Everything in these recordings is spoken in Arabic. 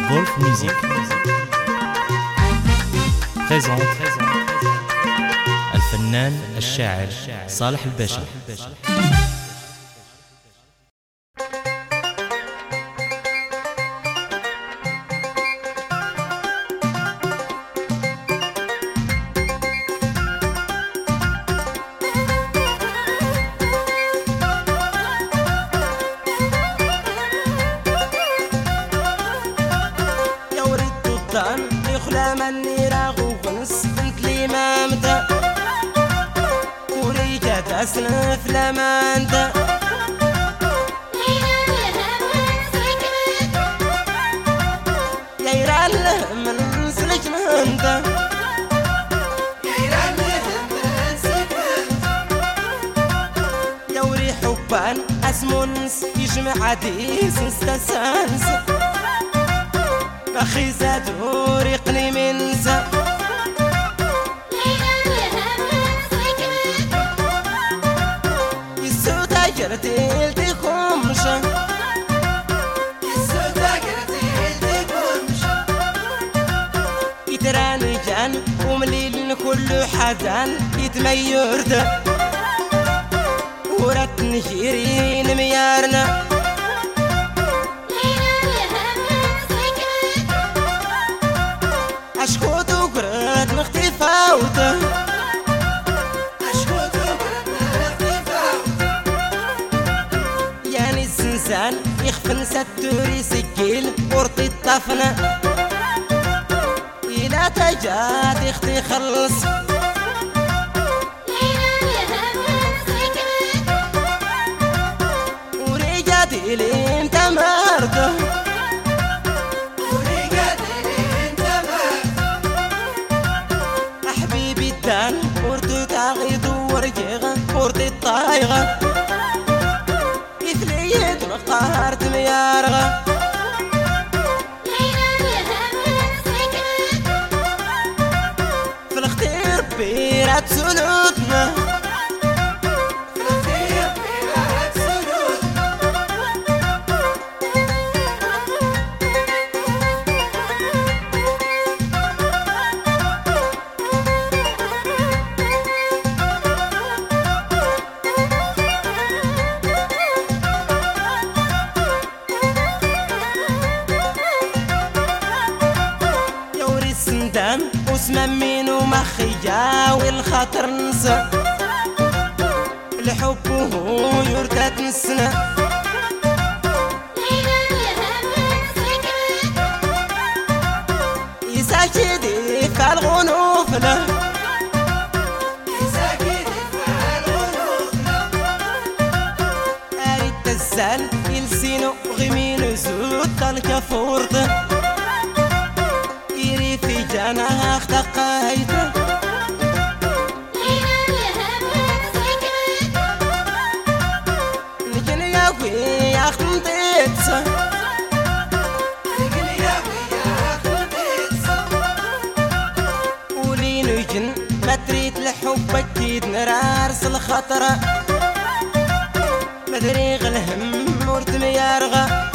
Wolf Music présente الفنان الشاعر صالح الباشا. يخلى مني راغو ونس انت لي مامتا وريجات اسنف لما انت يا يران له من سلك انت يا وري حبان اسمو نس يجمع عديس نستسانس أخي زاد وريقني منسى يسو تاجرتي لتي خمشة يتراني جان ومليل كل حدان يتميرد ورات نجيرين ميارنا أشكوت وقرد مختي فاوته أشكوت وقرد مختي فاوته يعني الزنزان يخفن ستوري سجيل ورطي الطفنة إلا تجات اختي خلص ورجعتي لي انت مرده ورتو تاغيد ورجيغة ورتي الطايغة إثليت مقهرت ميارغة في الاختير بيرات سنوتنا سندان وسممين ومخيا والخاطر نسى الحب وهو يرتات نسنا يساكدي فالغنوف له أريد تزال يلسينو غمين زود الكفورته في جناح دقايته لكن يا وي اخنتيتسا ولي نجن ما تريد لحب اكيد نرارس الخطره مدري غلهم ورت ميارغه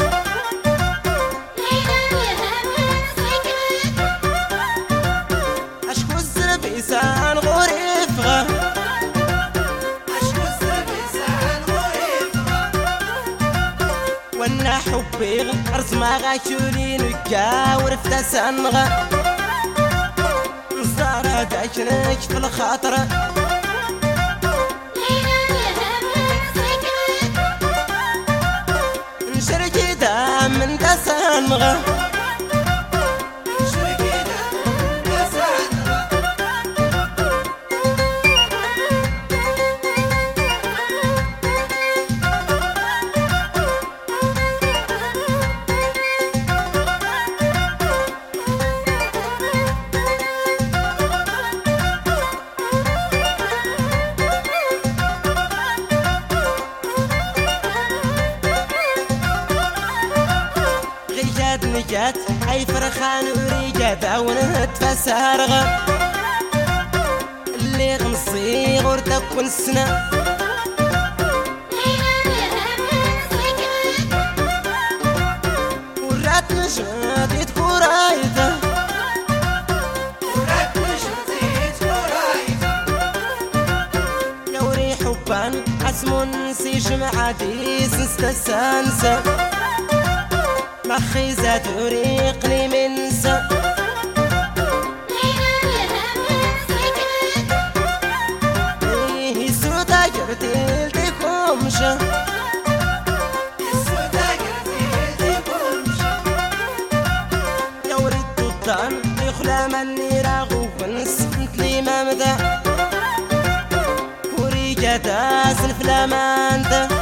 بيسان غريفغة أشكو بيسان غريفغة وانا حبي أرزما غاشولي نجاور في تسانغة نزارة داشنك في الخاطرة نشركي دام من تسانغة نجات أي فرخان وريجات أو نتفسارغة اللي غمصي غورتك ونسنا ورات نجات رايته وراك مش نسيت ورايته لو ريح حبان اسمو نسيش معاديس نستسانسة مخي زاد وريقني منسى ايه سودا قرتيل تخمشة لو ريت الطان يخلى مني راغو ونسفنت لي ممدى وريجة تاسن في الامانته